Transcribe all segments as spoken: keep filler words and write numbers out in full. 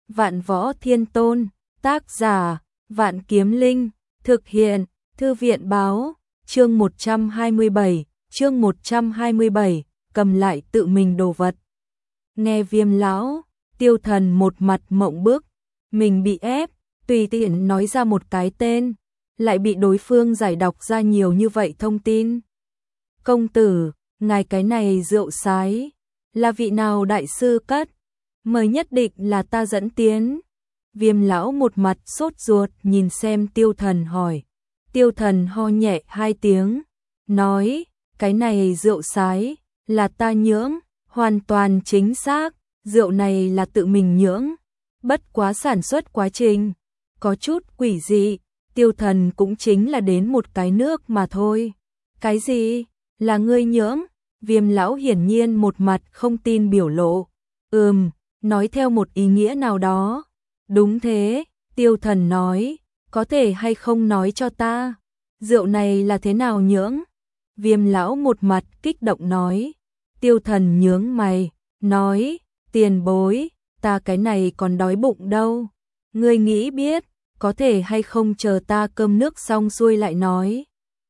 Vạn Võ Thiên Tôn, tác giả, Vạn Kiếm Linh, thực hiện, Thư viện báo, chương một trăm hai mươi bảy, chương một trăm hai mươi bảy, cầm lại tự mình đồ vật. Nghe Viêm lão, Tiêu Thần một mặt mộng bức, mình bị ép, tùy tiện nói ra một cái tên, lại bị đối phương giải đọc ra nhiều như vậy thông tin. Công tử, ngài cái này rượu sái, là vị nào đại sư cất? Mời nhất định là ta dẫn tiến. Viêm lão một mặt sốt ruột nhìn xem Tiêu Thần hỏi. Tiêu Thần ho nhẹ hai tiếng, nói, cái này rượu sái, là ta nhưỡng, hoàn toàn chính xác, rượu này là tự mình nhưỡng, bất quá sản xuất quá trình, có chút quỷ dị, Tiêu Thần cũng chính là đến một cái nước mà thôi. Cái gì? Là ngươi nhưỡng? Viêm lão hiển nhiên một mặt không tin biểu lộ. Ừm, nói theo một ý nghĩa nào đó. Đúng thế, Tiêu Thần nói, có thể hay không nói cho ta, rượu này là thế nào nhưỡng? Viêm lão một mặt kích động nói. Tiêu Thần nhướng mày, nói, tiền bối, ta cái này còn đói bụng đâu. Ngươi nghĩ biết, có thể hay không chờ ta cơm nước xong xuôi lại nói.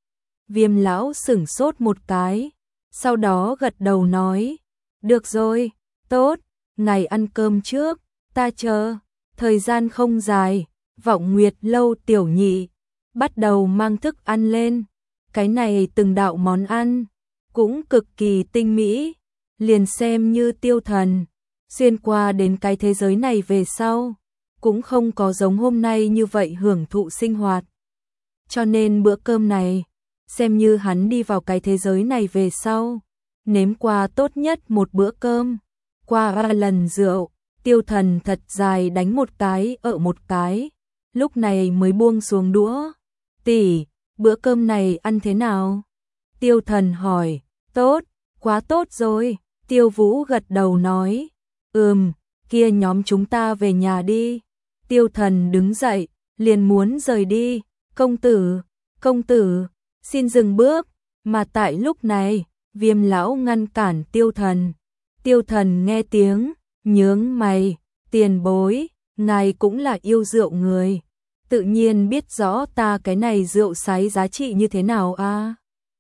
Viêm lão sửng sốt một cái, sau đó gật đầu nói, được rồi, tốt, ngài ăn cơm trước, ta chờ. Thời gian không dài, Vọng Nguyệt lâu tiểu nhị bắt đầu mang thức ăn lên. Cái này từng đạo món ăn cũng cực kỳ tinh mỹ, liền xem như Tiêu Thần xuyên qua đến cái thế giới này về sau, cũng không có giống hôm nay như vậy hưởng thụ sinh hoạt. Cho nên bữa cơm này, xem như hắn đi vào cái thế giới này về sau, nếm qua tốt nhất một bữa cơm. Qua ba lần rượu, Tiêu Thần thật dài đánh một cái ở một cái, lúc này mới buông xuống đũa. Tỷ, bữa cơm này ăn thế nào? Tiêu Thần hỏi. Tốt, quá tốt rồi. Tiêu Vũ gật đầu nói. Ừm, kia nhóm chúng ta về nhà đi. Tiêu Thần đứng dậy, liền muốn rời đi. Công tử, công tử, xin dừng bước. Mà tại lúc này, Viêm lão ngăn cản Tiêu Thần. Tiêu Thần nghe tiếng, nhướng mày, tiền bối, ngài cũng là yêu rượu người, tự nhiên biết rõ ta cái này rượu sái giá trị như thế nào a. À?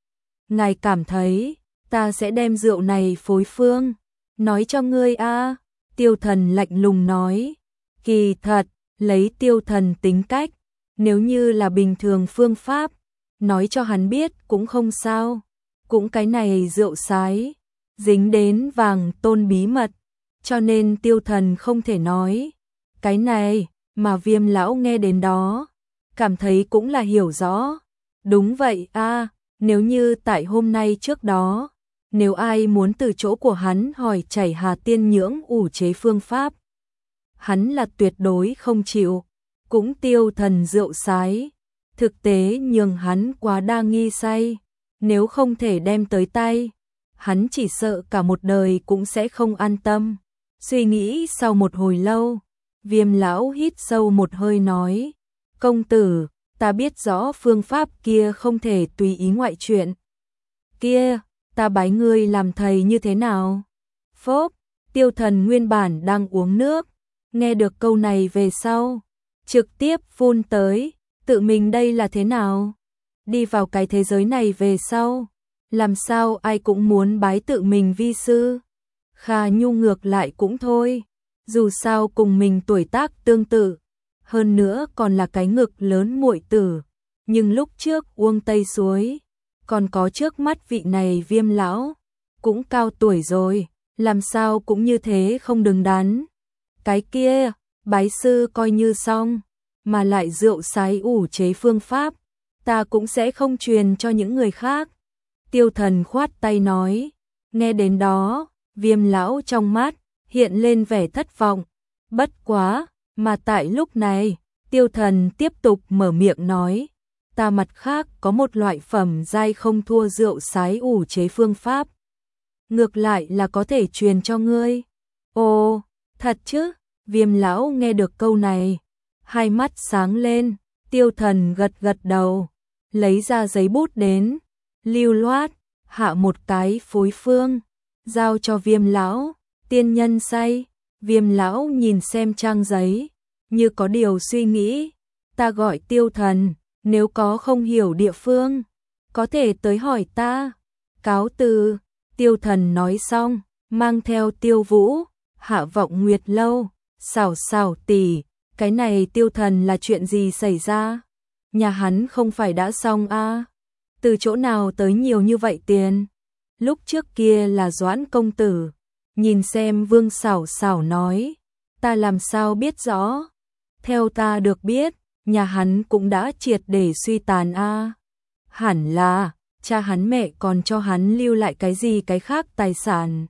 Ngài cảm thấy, ta sẽ đem rượu này phối phương, nói cho ngươi a. À? Tiêu Thần lạnh lùng nói, kỳ thật, lấy Tiêu Thần tính cách, nếu như là bình thường phương pháp, nói cho hắn biết cũng không sao, cũng cái này rượu sái, dính đến vàng tôn bí mật, cho nên Tiêu Thần không thể nói. Cái này, mà Viêm lão nghe đến đó, cảm thấy cũng là hiểu rõ. Đúng vậy a, à, nếu như tại hôm nay trước đó, nếu ai muốn từ chỗ của hắn hỏi chảy Hà Tiên nhưỡng ủ chế phương pháp, hắn là tuyệt đối không chịu. Cũng Tiêu Thần rượu sái, thực tế nhường hắn quá đa nghi say, nếu không thể đem tới tay, hắn chỉ sợ cả một đời cũng sẽ không an tâm. Suy nghĩ sau một hồi lâu, Viêm lão hít sâu một hơi nói, công tử, ta biết rõ phương pháp kia không thể tùy ý ngoại chuyện. Kia, ta bái ngươi làm thầy như thế nào? Phốp, Tiêu Thần nguyên bản đang uống nước, nghe được câu này về sau, trực tiếp phun tới, tự mình đây là thế nào? Đi vào cái thế giới này về sau, làm sao ai cũng muốn bái tự mình vi sư? Kha Nhu ngược lại cũng thôi, dù sao cùng mình tuổi tác tương tự, hơn nữa còn là cái ngực lớn muội tử, nhưng lúc trước Uông Tây Suối, còn có trước mắt vị này Viêm lão, cũng cao tuổi rồi, làm sao cũng như thế không đứng đắn. Cái kia, bái sư coi như xong, mà lại rượu sái ủ chế phương pháp, ta cũng sẽ không truyền cho những người khác. Tiêu Thần khoát tay nói, nghe đến đó, Viêm lão trong mắt hiện lên vẻ thất vọng. Bất quá, mà tại lúc này, Tiêu Thần tiếp tục mở miệng nói, ta mặt khác có một loại phẩm giai không thua rượu sái ủ chế phương pháp, ngược lại là có thể truyền cho ngươi. Ồ, thật chứ? Viêm lão nghe được câu này, hai mắt sáng lên. Tiêu Thần gật gật đầu, lấy ra giấy bút đến, lưu loát hạ một cái phối phương, giao cho Viêm lão. Tiên nhân say, Viêm lão nhìn xem trang giấy, như có điều suy nghĩ. Ta gọi Tiêu Thần, nếu có không hiểu địa phương, có thể tới hỏi ta. Cáo từ. Tiêu Thần nói xong, mang theo Tiêu Vũ, hạ vọng Nguyệt lâu. Xảo xảo tỷ, cái này Tiêu Thần là chuyện gì xảy ra? Nhà hắn không phải đã xong a? À? Từ chỗ nào tới nhiều như vậy tiền? Lúc trước kia là Doãn công tử. Nhìn xem Vương Xảo Xảo nói, ta làm sao biết rõ? Theo ta được biết, nhà hắn cũng đã triệt để suy tàn a. À? Hẳn là, cha hắn mẹ còn cho hắn lưu lại cái gì cái khác tài sản.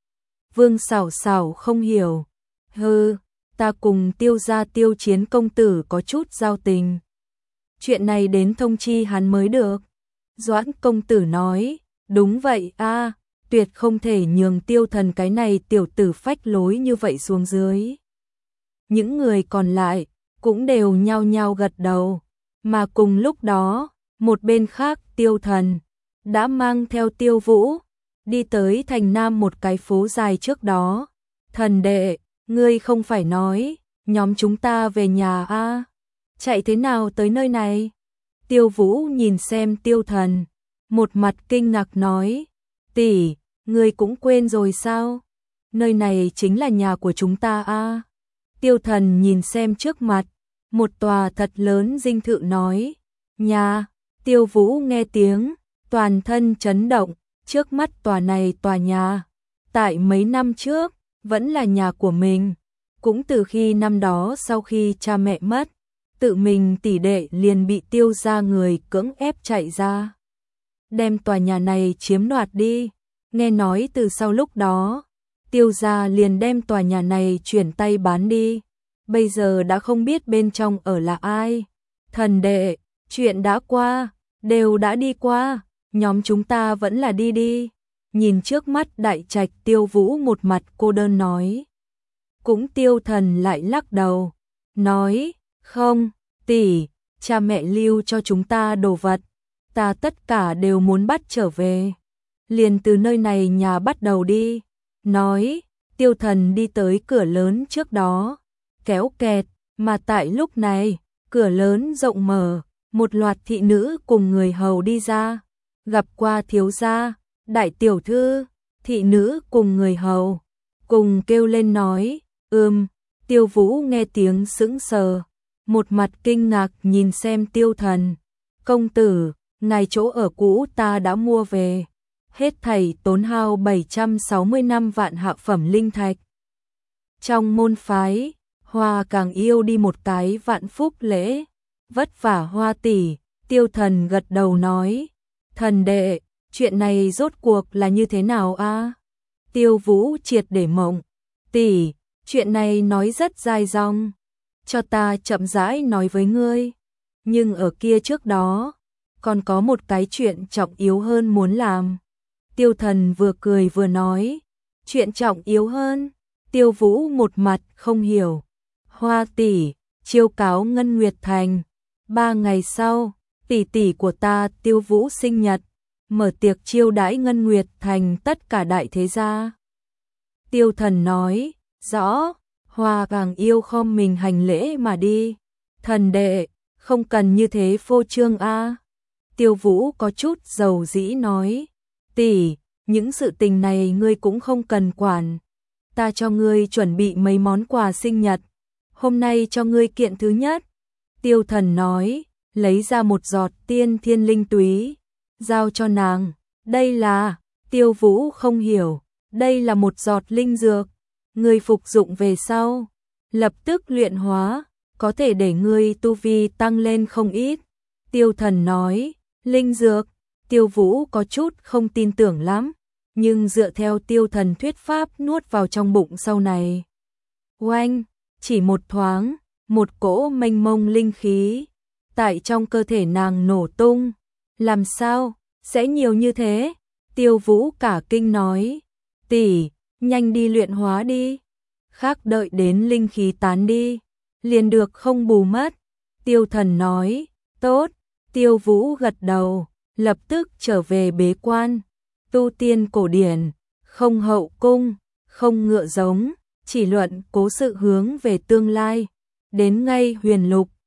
Vương Xảo Xảo không hiểu. Hừ, ta cùng Tiêu gia Tiêu Chiến công tử có chút giao tình. Chuyện này đến thông chi hắn mới được. Doãn công tử nói, đúng vậy a, à, tuyệt không thể nhường Tiêu Thần cái này tiểu tử phách lối như vậy xuống dưới. Những người còn lại cũng đều nhao nhao gật đầu, mà cùng lúc đó, một bên khác Tiêu Thần đã mang theo Tiêu Vũ đi tới thành Nam một cái phố dài trước đó. Thần đệ, ngươi không phải nói nhóm chúng ta về nhà a? À? Chạy thế nào tới nơi này? Tiêu Vũ nhìn xem Tiêu Thần, một mặt kinh ngạc nói, tỷ, ngươi cũng quên rồi sao? Nơi này chính là nhà của chúng ta a. À? Tiêu Thần nhìn xem trước mặt, một tòa thật lớn dinh thự nói, nhà. Tiêu Vũ nghe tiếng, toàn thân chấn động, trước mắt tòa này tòa nhà, tại mấy năm trước, vẫn là nhà của mình. Cũng từ khi năm đó sau khi cha mẹ mất, tự mình tỷ đệ liền bị Tiêu gia người cưỡng ép chạy ra. Đem tòa nhà này chiếm đoạt đi, nghe nói từ sau lúc đó, Tiêu gia liền đem tòa nhà này chuyển tay bán đi. Bây giờ đã không biết bên trong ở là ai. Thần đệ, chuyện đã qua, đều đã đi qua, nhóm chúng ta vẫn là đi đi. Nhìn trước mắt đại trạch Tiêu Vũ một mặt cô đơn nói. Cũng Tiêu Thần lại lắc đầu, nói, không, tỷ, cha mẹ lưu cho chúng ta đồ vật, ta tất cả đều muốn bắt trở về. Liền từ nơi này nhà bắt đầu đi. Nói, Tiêu Thần đi tới cửa lớn trước đó, kéo kẹt, mà tại lúc này, cửa lớn rộng mở, một loạt thị nữ cùng người hầu đi ra, gặp qua thiếu gia, đại tiểu thư, thị nữ cùng người hầu, cùng kêu lên nói, ừm, Tiêu Vũ nghe tiếng sững sờ, một mặt kinh ngạc nhìn xem Tiêu Thần, công tử, ngài chỗ ở cũ ta đã mua về, hết thảy tốn hao bảy trăm sáu mươi lăm vạn hạ phẩm linh thạch. Trong môn phái, Hoa càng yêu đi một cái vạn phúc lễ, vất vả Hoa tỷ. Tiêu Thần gật đầu nói, thần đệ, chuyện này rốt cuộc là như thế nào a? À? Tiêu Vũ triệt để mộng, tỷ, chuyện này nói rất dài dòng, cho ta chậm rãi nói với ngươi, nhưng ở kia trước đó, còn có một cái chuyện trọng yếu hơn muốn làm. Tiêu Thần vừa cười vừa nói, chuyện trọng yếu hơn. Tiêu Vũ một mặt không hiểu, Hoa tỷ, chiêu cáo Ngân Nguyệt Thành, ba ngày sau, tỷ tỷ của ta Tiêu Vũ sinh nhật, mở tiệc chiêu đãi Ngân Nguyệt Thành tất cả đại thế gia. Tiêu Thần nói, rõ. Hoa càng yêu khom mình hành lễ mà đi. Thần đệ, không cần như thế phô trương a. Tiêu Vũ có chút dầu dĩ nói, tỷ, những sự tình này ngươi cũng không cần quản. Ta cho ngươi chuẩn bị mấy món quà sinh nhật, hôm nay cho ngươi kiện thứ nhất. Tiêu Thần nói, lấy ra một giọt tiên thiên linh túy, giao cho nàng. Đây là, Tiêu Vũ không hiểu, đây là một giọt linh dược, ngươi phục dụng về sau, lập tức luyện hóa, có thể để ngươi tu vi tăng lên không ít. Tiêu Thần nói, linh dược. Tiêu Vũ có chút không tin tưởng lắm, nhưng dựa theo Tiêu Thần thuyết pháp nuốt vào trong bụng sau này. Oanh, chỉ một thoáng, một cỗ mênh mông linh khí tại trong cơ thể nàng nổ tung. Làm sao, sẽ nhiều như thế? Tiêu Vũ cả kinh nói, tỷ, nhanh đi luyện hóa đi, khác đợi đến linh khí tán đi, liền được không bù mất. Tiêu Thần nói, tốt. Tiêu Vũ gật đầu, lập tức trở về bế quan. Tu tiên cổ điển, không hậu cung, không ngựa giống, chỉ luận cố sự hướng về tương lai. Đến ngay huyền lục,